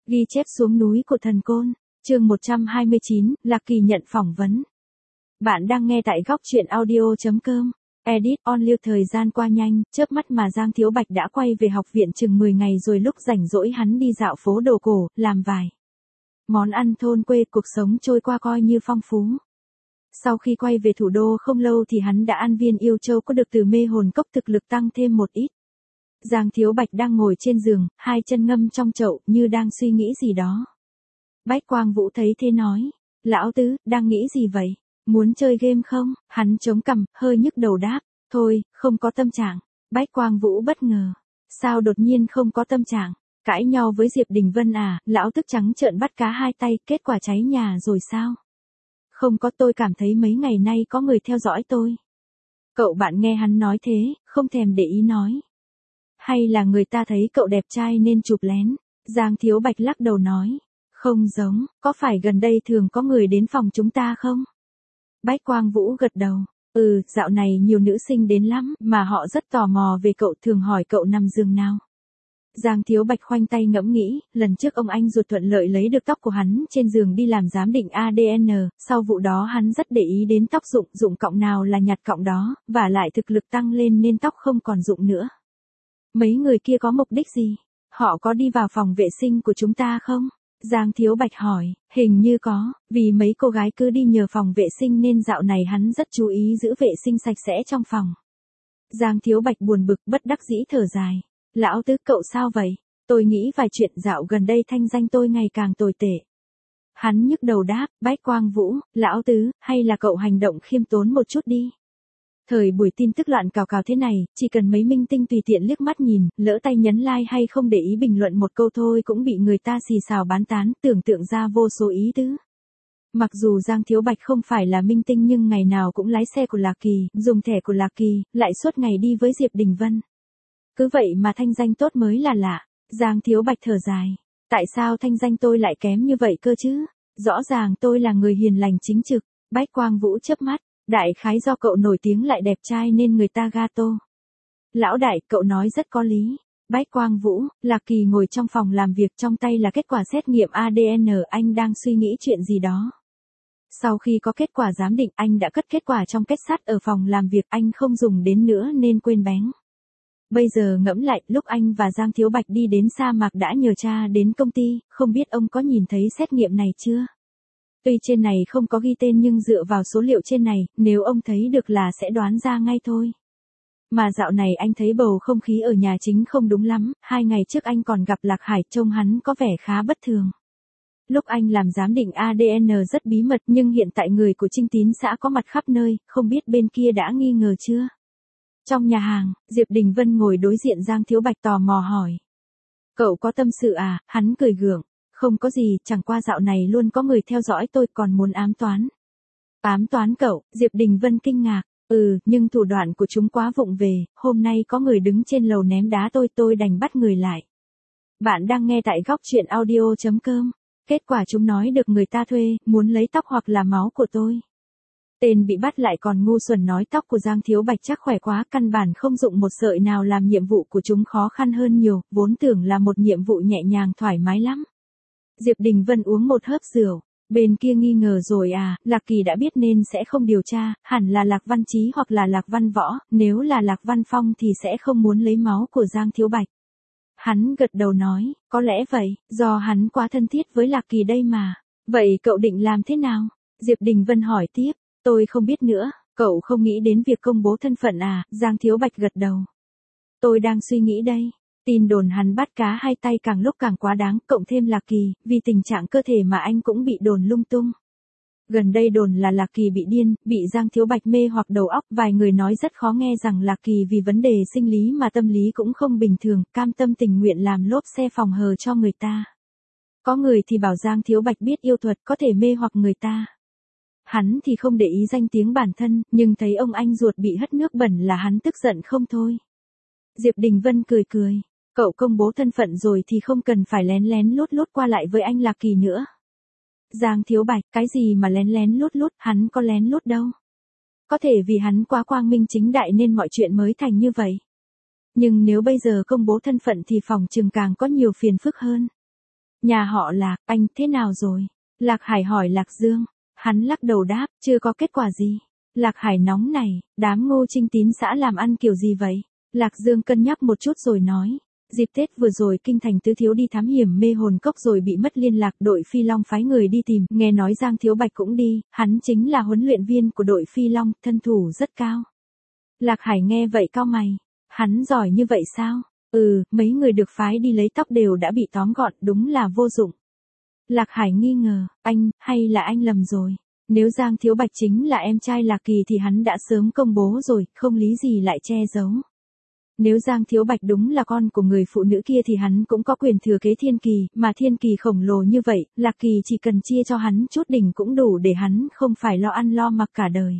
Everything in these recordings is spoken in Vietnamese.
Ghi chép xuống núi của thần côn, chương 129, Lạc Kỳ nhận phỏng vấn. Bạn đang nghe tại góc truyện audio.com. Edit on lưu. Thời gian qua nhanh, chớp mắt mà Giang Thiếu Bạch đã quay về học viện chừng 10 ngày rồi. Lúc rảnh rỗi hắn đi dạo phố đồ cổ, làm vài món ăn thôn quê, cuộc sống trôi qua coi như phong phú. Sau khi quay về thủ đô không lâu thì hắn đã ăn viên yêu châu có được từ mê hồn cốc, thực lực tăng thêm một ít. Giang Thiếu Bạch đang ngồi trên giường, hai chân ngâm trong chậu, như đang suy nghĩ gì đó. Bách Quang Vũ thấy thế nói, lão tứ, đang nghĩ gì vậy? Muốn chơi game không? Hắn chống cằm, hơi nhức đầu đáp, thôi, không có tâm trạng. Bách Quang Vũ bất ngờ, sao đột nhiên không có tâm trạng? Cãi nhau với Diệp Đình Vân à? Lão tức trắng trợn bắt cá hai tay, kết quả cháy nhà rồi sao? Không có, tôi cảm thấy mấy ngày nay có người theo dõi tôi. Cậu bạn nghe hắn nói thế, không thèm để ý nói. Hay là người ta thấy cậu đẹp trai nên chụp lén? Giang Thiếu Bạch lắc đầu nói. Không giống, có phải gần đây thường có người đến phòng chúng ta không? Bách Quang Vũ gật đầu. Dạo này nhiều nữ sinh đến lắm, mà họ rất tò mò về cậu, thường hỏi cậu nằm giường nào. Giang Thiếu Bạch khoanh tay ngẫm nghĩ, lần trước ông anh ruột thuận lợi lấy được tóc của hắn trên giường đi làm giám định ADN, sau vụ đó hắn rất để ý đến tóc dụng cọng nào là nhặt cọng đó, và lại thực lực tăng lên nên tóc không còn dụng nữa. Mấy người kia có mục đích gì? Họ có đi vào phòng vệ sinh của chúng ta không? Giang Thiếu Bạch hỏi, hình như có, vì mấy cô gái cứ đi nhờ phòng vệ sinh nên dạo này hắn rất chú ý giữ vệ sinh sạch sẽ trong phòng. Giang Thiếu Bạch buồn bực bất đắc dĩ thở dài. Lão tứ, cậu sao vậy? Tôi nghĩ vài chuyện dạo gần đây thanh danh tôi ngày càng tồi tệ. Hắn nhức đầu đáp, Bách Quang Vũ, lão tứ, hay là cậu hành động khiêm tốn một chút đi. Thời buổi tin tức loạn cào cào thế này, chỉ cần mấy minh tinh tùy tiện liếc mắt nhìn, lỡ tay nhấn like hay không để ý bình luận một câu thôi cũng bị người ta xì xào bán tán, tưởng tượng ra vô số ý tứ. Mặc dù Giang Thiếu Bạch không phải là minh tinh nhưng ngày nào cũng lái xe của Lạc Kỳ, dùng thẻ của Lạc Kỳ, lại suốt ngày đi với Diệp Đình Vân. Cứ vậy mà thanh danh tốt mới là lạ. Giang Thiếu Bạch thở dài. Tại sao thanh danh tôi lại kém như vậy cơ chứ? Rõ ràng tôi là người hiền lành chính trực. Bách Quang Vũ chớp mắt. Đại khái do cậu nổi tiếng lại đẹp trai nên người ta gato. Lão đại, cậu nói rất có lý. Bách Quang Vũ, Lạc Kỳ ngồi trong phòng làm việc, trong tay là kết quả xét nghiệm ADN, anh đang suy nghĩ chuyện gì đó. Sau khi có kết quả giám định, anh đã cất kết quả trong kết sắt ở phòng làm việc, anh không dùng đến nữa nên quên bén. Bây giờ ngẫm lại, lúc anh và Giang Thiếu Bạch đi đến sa mạc đã nhờ cha đến công ty, không biết ông có nhìn thấy xét nghiệm này chưa? Tuy trên này không có ghi tên nhưng dựa vào số liệu trên này, nếu ông thấy được là sẽ đoán ra ngay thôi. Mà dạo này anh thấy bầu không khí ở nhà chính không đúng lắm, 2 ngày trước anh còn gặp Lạc Hải, trông hắn có vẻ khá bất thường. Lúc anh làm giám định ADN rất bí mật nhưng hiện tại người của Trinh Tín xã có mặt khắp nơi, không biết bên kia đã nghi ngờ chưa? Trong nhà hàng, Diệp Đình Vân ngồi đối diện Giang Thiếu Bạch tò mò hỏi. Cậu có tâm sự à? Hắn cười gượng. Không có gì, chẳng qua dạo này luôn có người theo dõi tôi, còn muốn ám toán. Ám toán cậu? Diệp Đình Vân kinh ngạc. Nhưng thủ đoạn của chúng quá vụng về, hôm nay có người đứng trên lầu ném đá tôi đành bắt người lại. Bạn đang nghe tại góc truyện audio.com. Kết quả chúng nói được người ta thuê, muốn lấy tóc hoặc là máu của tôi. Tên bị bắt lại còn ngu xuẩn nói tóc của Giang Thiếu Bạch chắc khỏe quá, căn bản không dụng một sợi nào, làm nhiệm vụ của chúng khó khăn hơn nhiều, vốn tưởng là một nhiệm vụ nhẹ nhàng thoải mái lắm. Diệp Đình Vân uống một hớp rượu, bên kia nghi ngờ rồi à? Lạc Kỳ đã biết nên sẽ không điều tra, hẳn là Lạc Văn Chí hoặc là Lạc Văn Võ, nếu là Lạc Văn Phong thì sẽ không muốn lấy máu của Giang Thiếu Bạch. Hắn gật đầu nói, có lẽ vậy, do hắn quá thân thiết với Lạc Kỳ đây mà. Vậy cậu định làm thế nào? Diệp Đình Vân hỏi tiếp. Tôi không biết nữa, cậu không nghĩ đến việc công bố thân phận à? Giang Thiếu Bạch gật đầu. Tôi đang suy nghĩ đây. Tin đồn hắn bắt cá hai tay càng lúc càng quá đáng, cộng thêm Lạc Kỳ, vì tình trạng cơ thể mà anh cũng bị đồn lung tung. Gần đây đồn là Lạc Kỳ bị điên, bị Giang Thiếu Bạch mê hoặc đầu óc, vài người nói rất khó nghe rằng Lạc Kỳ vì vấn đề sinh lý mà tâm lý cũng không bình thường, cam tâm tình nguyện làm lốp xe phòng hờ cho người ta. Có người thì bảo Giang Thiếu Bạch biết yêu thuật có thể mê hoặc người ta. Hắn thì không để ý danh tiếng bản thân, nhưng thấy ông anh ruột bị hất nước bẩn là hắn tức giận không thôi. Diệp Đình Vân cười cười. Cậu công bố thân phận rồi thì không cần phải lén lén lút lút qua lại với anh Lạc Kỳ nữa. Giang Thiếu Bạch, cái gì mà lén lén lút lút, hắn có lén lút đâu. Có thể vì hắn quá quang minh chính đại nên mọi chuyện mới thành như vậy. Nhưng nếu bây giờ công bố thân phận thì phòng chừng càng có nhiều phiền phức hơn. Nhà họ Lạc, anh thế nào rồi? Lạc Hải hỏi Lạc Dương. Hắn lắc đầu đáp, chưa có kết quả gì. Lạc Hải nóng này, đám Ngô Trinh Tín xã làm ăn kiểu gì vậy? Lạc Dương cân nhắc một chút rồi nói. Dịp Tết vừa rồi kinh thành tứ thiếu đi thám hiểm mê hồn cốc rồi bị mất liên lạc, đội Phi Long phái người đi tìm, nghe nói Giang Thiếu Bạch cũng đi, hắn chính là huấn luyện viên của đội Phi Long, thân thủ rất cao. Lạc Hải nghe vậy cau mày, hắn giỏi như vậy sao? Mấy người được phái đi lấy tóc đều đã bị tóm gọn, đúng là vô dụng. Lạc Hải nghi ngờ, hay là anh lầm rồi. Nếu Giang Thiếu Bạch chính là em trai Lạc Kỳ thì hắn đã sớm công bố rồi, không lý gì lại che giấu. Nếu Giang Thiếu Bạch đúng là con của người phụ nữ kia thì hắn cũng có quyền thừa kế thiên kỳ, mà thiên kỳ khổng lồ như vậy, Lạc Kỳ chỉ cần chia cho hắn chút đỉnh cũng đủ để hắn không phải lo ăn lo mặc cả đời.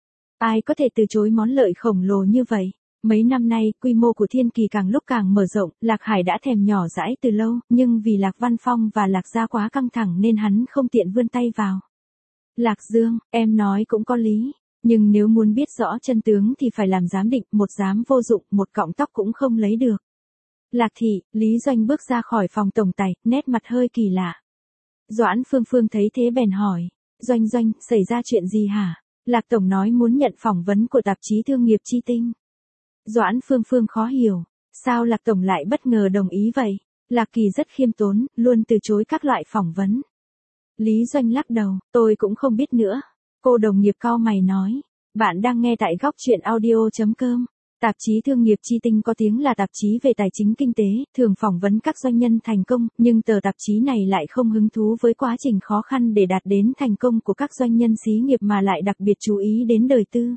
Ai có thể từ chối món lợi khổng lồ như vậy? Mấy năm nay, quy mô của thiên kỳ càng lúc càng mở rộng, Lạc Hải đã thèm nhỏ dãi từ lâu, nhưng vì Lạc Văn Phong và Lạc Gia quá căng thẳng nên hắn không tiện vươn tay vào. Lạc Dương, em nói cũng có lý. Nhưng nếu muốn biết rõ chân tướng thì phải làm giám định, một giám vô dụng, một cọng tóc cũng không lấy được. Lạc thị, Lý Doanh bước ra khỏi phòng tổng tài, nét mặt hơi kỳ lạ. Doãn Phương Phương thấy thế bèn hỏi, Doanh, xảy ra chuyện gì hả? Lạc tổng nói muốn nhận phỏng vấn của tạp chí Thương nghiệp Chi Tinh. Doãn Phương Phương khó hiểu, sao Lạc tổng lại bất ngờ đồng ý vậy? Lạc Kỳ rất khiêm tốn, luôn từ chối các loại phỏng vấn. Lý Doanh lắc đầu, tôi cũng không biết nữa. Cô đồng nghiệp cau mày nói, bạn đang nghe tại góc truyện audio.com. Tạp chí Thương nghiệp Chi Tinh có tiếng là tạp chí về tài chính kinh tế, thường phỏng vấn các doanh nhân thành công, nhưng tờ tạp chí này lại không hứng thú với quá trình khó khăn để đạt đến thành công của các doanh nhân xí nghiệp mà lại đặc biệt chú ý đến đời tư.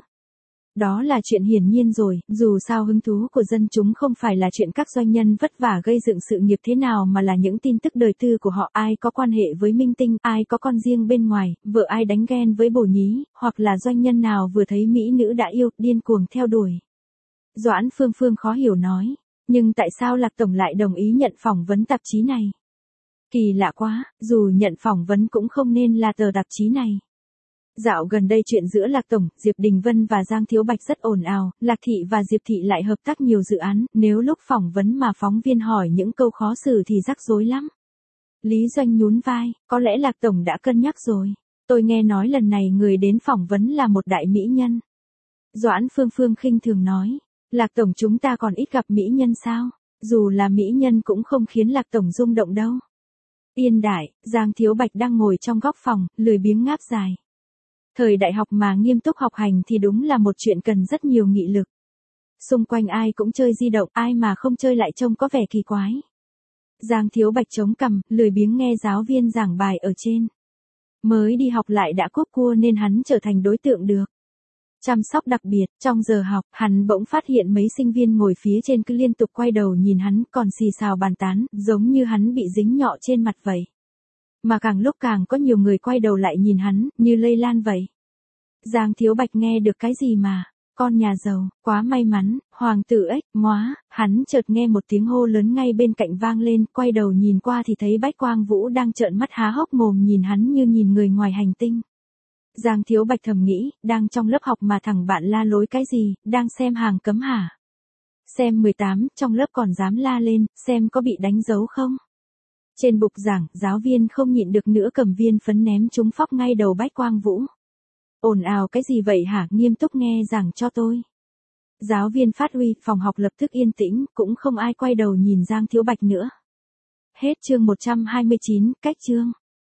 Đó là chuyện hiển nhiên rồi, dù sao hứng thú của dân chúng không phải là chuyện các doanh nhân vất vả gây dựng sự nghiệp thế nào mà là những tin tức đời tư của họ, ai có quan hệ với minh tinh, ai có con riêng bên ngoài, vợ ai đánh ghen với bồ nhí, hoặc là doanh nhân nào vừa thấy mỹ nữ đã yêu, điên cuồng theo đuổi. Doãn Phương Phương khó hiểu nói, nhưng tại sao Lạc tổng lại đồng ý nhận phỏng vấn tạp chí này? Kỳ lạ quá, dù nhận phỏng vấn cũng không nên là tờ tạp chí này. Dạo gần đây chuyện giữa Lạc tổng, Diệp Đình Vân và Giang Thiếu Bạch rất ồn ào, Lạc thị và Diệp thị lại hợp tác nhiều dự án, nếu lúc phỏng vấn mà phóng viên hỏi những câu khó xử thì rắc rối lắm. Lý Doanh nhún vai, có lẽ Lạc tổng đã cân nhắc rồi. Tôi nghe nói lần này người đến phỏng vấn là một đại mỹ nhân. Doãn Phương Phương khinh thường nói, Lạc tổng chúng ta còn ít gặp mỹ nhân sao? Dù là mỹ nhân cũng không khiến Lạc tổng rung động đâu. Yên đại, Giang Thiếu Bạch đang ngồi trong góc phòng, lười biếng ngáp dài. Thời đại học mà nghiêm túc học hành thì đúng là một chuyện cần rất nhiều nghị lực. Xung quanh ai cũng chơi di động, ai mà không chơi lại trông có vẻ kỳ quái. Giang Thiếu Bạch chống cằm, lười biếng nghe giáo viên giảng bài ở trên. Mới đi học lại đã cúp cua nên hắn trở thành đối tượng được chăm sóc đặc biệt. Trong giờ học, hắn bỗng phát hiện mấy sinh viên ngồi phía trên cứ liên tục quay đầu nhìn hắn, còn xì xào bàn tán, giống như hắn bị dính nhọ trên mặt vậy. Mà càng lúc càng có nhiều người quay đầu lại nhìn hắn, như lây lan vậy. Giang Thiếu Bạch nghe được cái gì mà, con nhà giàu, quá may mắn, hoàng tử ếch, móa, hắn chợt nghe một tiếng hô lớn ngay bên cạnh vang lên, quay đầu nhìn qua thì thấy Bách Quang Vũ đang trợn mắt há hốc mồm nhìn hắn như nhìn người ngoài hành tinh. Giang Thiếu Bạch thầm nghĩ, đang trong lớp học mà thằng bạn la lối cái gì, đang xem hàng cấm hả? Xem 18, trong lớp còn dám la lên, xem có bị đánh dấu không? Trên bục giảng, giáo viên không nhịn được nữa cầm viên phấn ném trúng phóc ngay đầu Bách Quang Vũ. Ồn ào cái gì vậy hả, nghiêm túc nghe giảng cho tôi. Giáo viên phát uy, phòng học lập tức yên tĩnh, cũng không ai quay đầu nhìn Giang Thiếu Bạch nữa. Hết chương 129, cách chương.